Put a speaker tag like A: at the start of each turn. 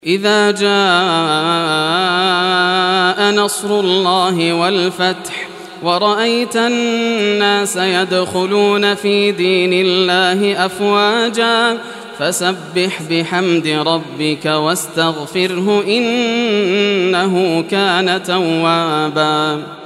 A: إذا جاء نصر الله والفتح ورأيت الناس يدخلون في دين الله أفواجا فسبح بحمد ربك واستغفره إنه كان توابا.